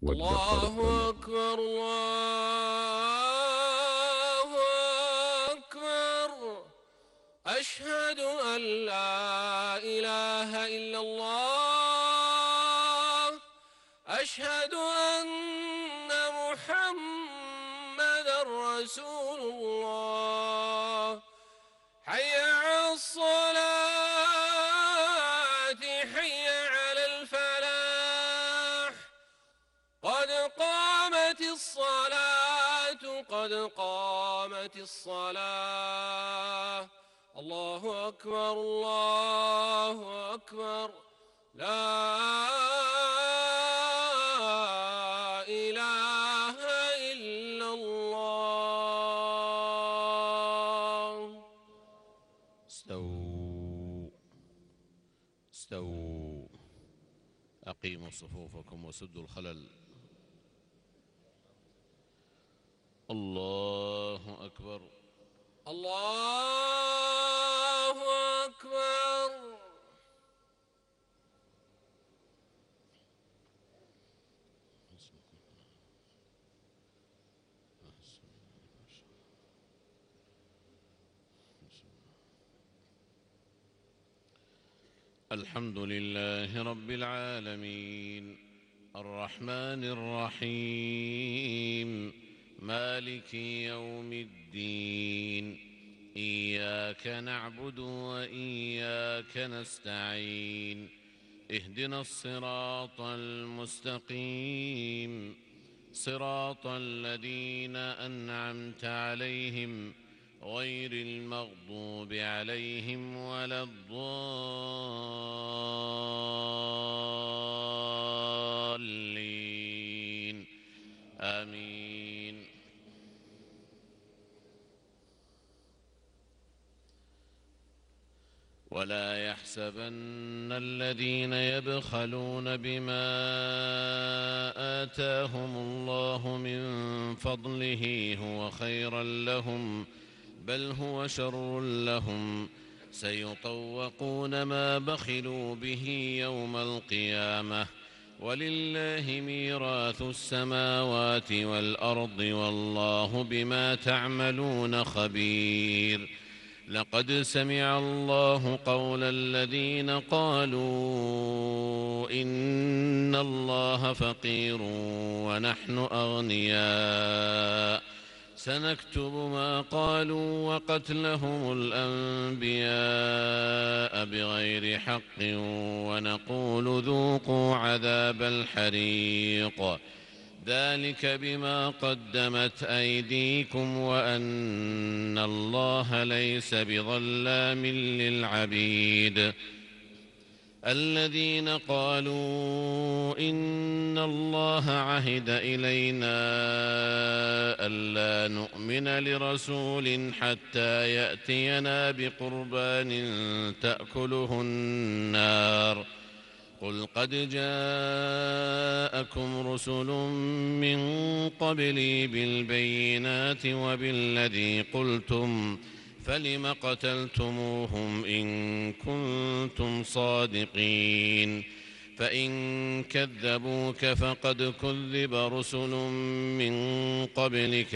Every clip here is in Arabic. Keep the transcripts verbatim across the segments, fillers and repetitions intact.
الله وادخرت. أكبر الله أكبر. أشهد أن لا إله إلا الله. أشهد أن محمدًا رسول الله. حي على الصلاة حي على الفلاح. قد قامت الصلاة قد قامت الصلاة. الله أكبر الله أكبر. لا إله إلا الله. استووا استووا أقيموا صفوفكم وسدوا الخلل. الله أكبر الله أكبر. الحمد لله رب العالمين الرحمن الرحيم مالك يوم الدين. إياك نعبد وإياك نستعين. اهدنا الصراط المستقيم صراط الذين أنعمت عليهم غير المغضوب عليهم ولا الضالين آمين. ولا يحسبن الذين يبخلون بما آتاهم الله من فضله هو خيرا لهم بل هو شر لهم. سيطوقون ما بخلوا به يوم القيامة ولله ميراث السماوات والأرض والله بما تعملون خبير. لقد سمع الله قول الذين قالوا إن الله فقير ونحن أغنياء سنكتب ما قالوا وقتلهم الأنبياء بغير حق ونقول ذوقوا عذاب الحريق ذلك بما قدمت أيديكم وأن الله ليس بظلام للعبيد. الذين قالوا إن الله عهد إلينا ألا نؤمن لرسول حتى يأتينا بقربان تأكله النار. قل قد جاءكم رسل من قبلي بالبينات وبالذي قلتم فلم قتلتموهم إن كنتم صادقين. فإن كذبوك فقد كذب رسل من قبلك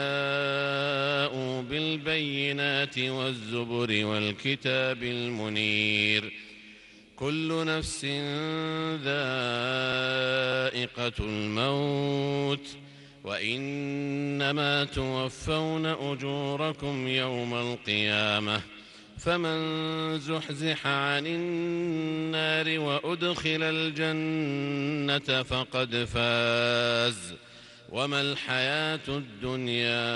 جاءوا بالبينات والزبر والكتاب المنير. كل نفس ذائقة الموت وإنما توفون أجوركم يوم القيامة فمن زحزح عن النار وأدخل الجنة فقد فاز وما الحياة الدنيا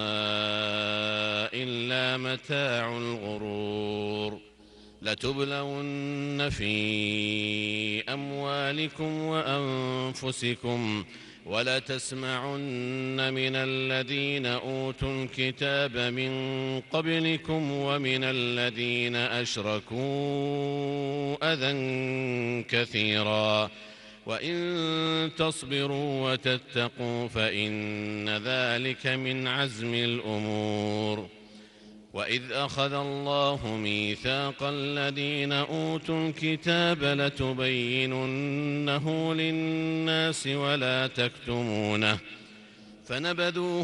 إلا متاع الغرور. لتبلون في أموالكم وأنفسكم ولتسمعن من الذين أوتوا الكتاب من قبلكم ومن الذين أشركوا أذى كثيرا وإن تصبروا وتتقوا فإن ذلك من عزم الأمور. وإذ أخذ الله ميثاق الذين أوتوا الكتاب لتبيننه للناس ولا تكتمونه فنبذوه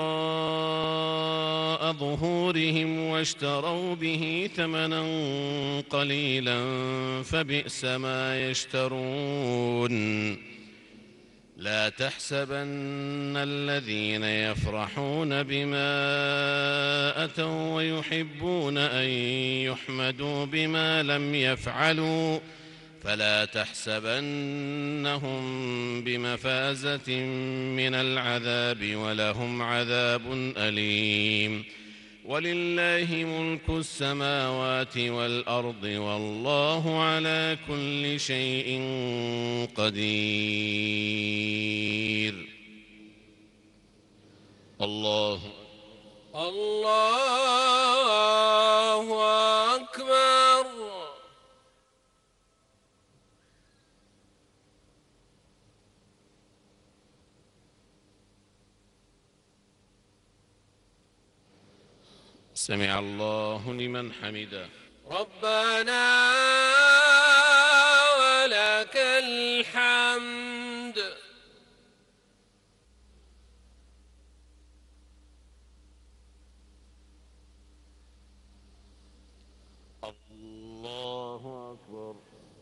وراء ظهورهم واشتروا به ثمنا قليلا فبئس ما يشترون لا تحسبن الذين يفرحون بما أتوا ويحبون أن يحمدوا بما لم يفعلوا فلا تحسبنهم بمفازة من العذاب ولهم عذاب أليم ولله ملك السماوات والأرض والله على كل شيء قدير. الله الله أكبر. سمع الله لمن حمده. ربنا ولك الحمد. الله أكبر.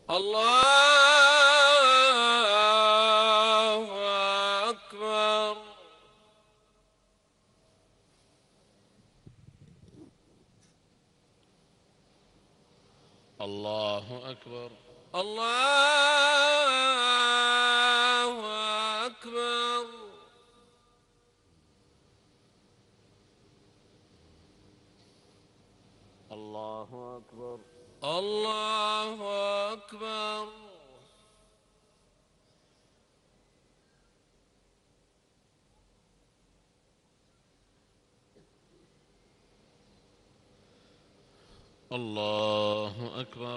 الله أكبر. الله أكبر. الله أكبر. الله أكبر. الله أكبر. الله أكبر.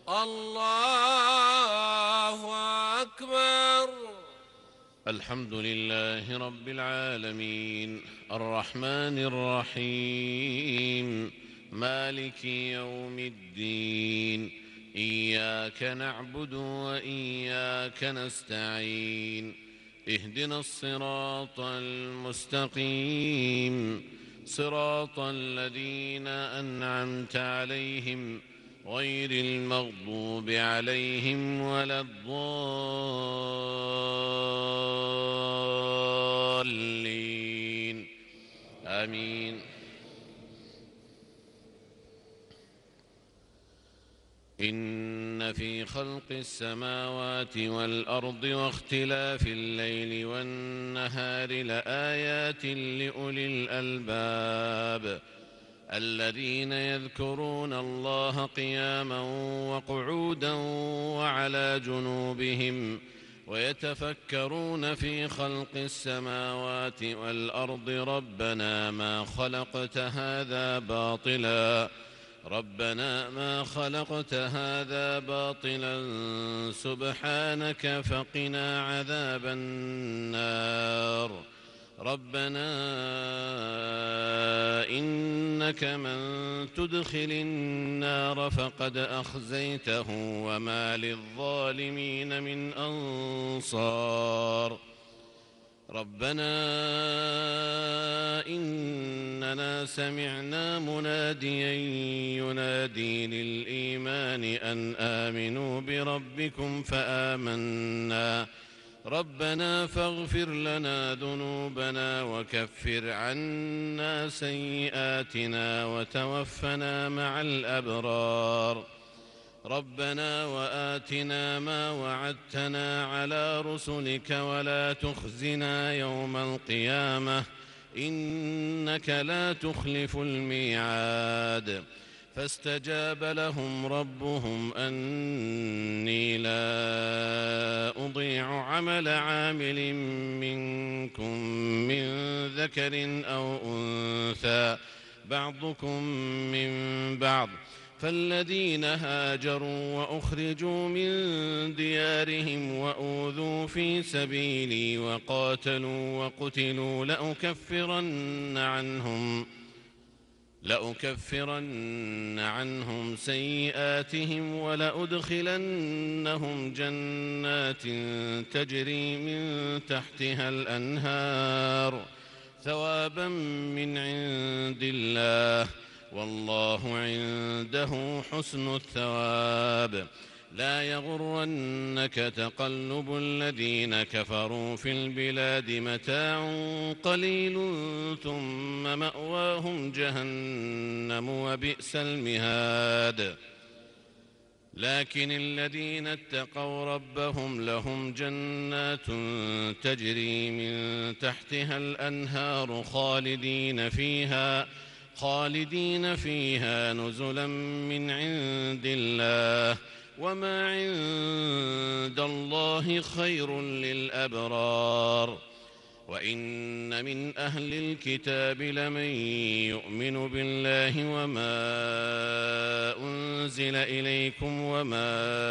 الله أكبر. الحمد لله رب العالمين الرحمن الرحيم مالك يوم الدين إياك نعبد وإياك نستعين اهدنا الصراط المستقيم صراط الذين أنعمت عليهم غير المغضوب عليهم ولا الضالين آمين. إن في خلق السماوات والأرض واختلاف الليل والنهار لآيات لأولي الألباب الذين يذكرون الله قياما وقعودا وعلى جنوبهم ويتفكرون في خلق السماوات والأرض ربنا ما خلقت هذا باطلا ربنا ما خلقت هذا باطلا سبحانك فقنا عذاب النار ربنا إنك من تدخل النار فقد أخزيته وما للظالمين من أنصار ربنا إننا سمعنا مناديا ينادي للإيمان أن آمنوا بربكم فآمنا ربنا فاغفر لنا ذنوبنا وكفر عنا سيئاتنا وتوفنا مع الأبرار ربنا وآتنا ما وعدتنا على رسلك ولا تخزنا يوم القيامة إنك لا تخلف الميعاد فاستجاب لهم ربهم أني لا أضيع عمل عامل منكم من ذكر أو أنثى بعضكم من بعض فالذين هاجروا وأخرجوا من ديارهم وأوذوا في سبيلي وقاتلوا وقتلوا لأكفرن عنهم لأكفرن عنهم سيئاتهم ولأدخلنهم جنات تجري من تحتها الأنهار ثوابا من عند الله والله عنده حسن الثواب. لا يغرنك تقلب الذين كفروا في البلاد متاع قليل ثم مأواهم جهنم وبئس المهاد. لكن الذين اتقوا ربهم لهم جنات تجري من تحتها الأنهار خالدين فيها خالدين فيها نزلا من عند الله وما عند الله خير للأبرار. وإن من أهل الكتاب لمن يؤمن بالله وما أنزل إليكم وما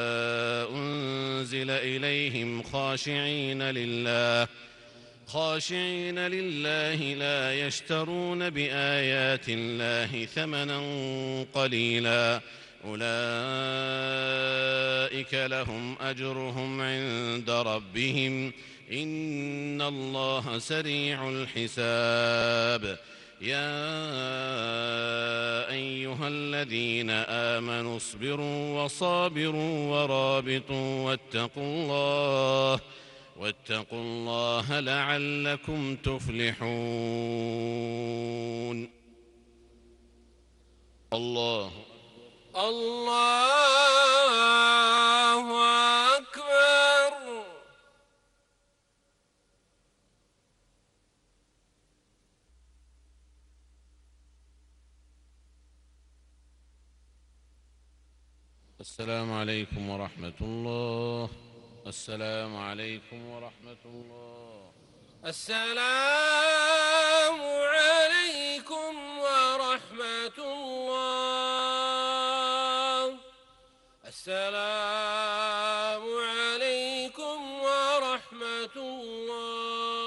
أنزل إليهم خاشعين لله خاشعين لله لا يشترون بآيات الله ثمنا قليلا أولئك لهم أجرهم عند ربهم إن الله سريع الحساب. يا أيها الذين آمنوا اصبروا وصابروا ورابطوا واتقوا الله واتقوا الله لعلكم تفلحون. الله الله أكبر. السلام عليكم ورحمة الله. السلام عليكم ورحمة الله. السلام عليكم ورحمة الله. السلام عليكم ورحمة الله.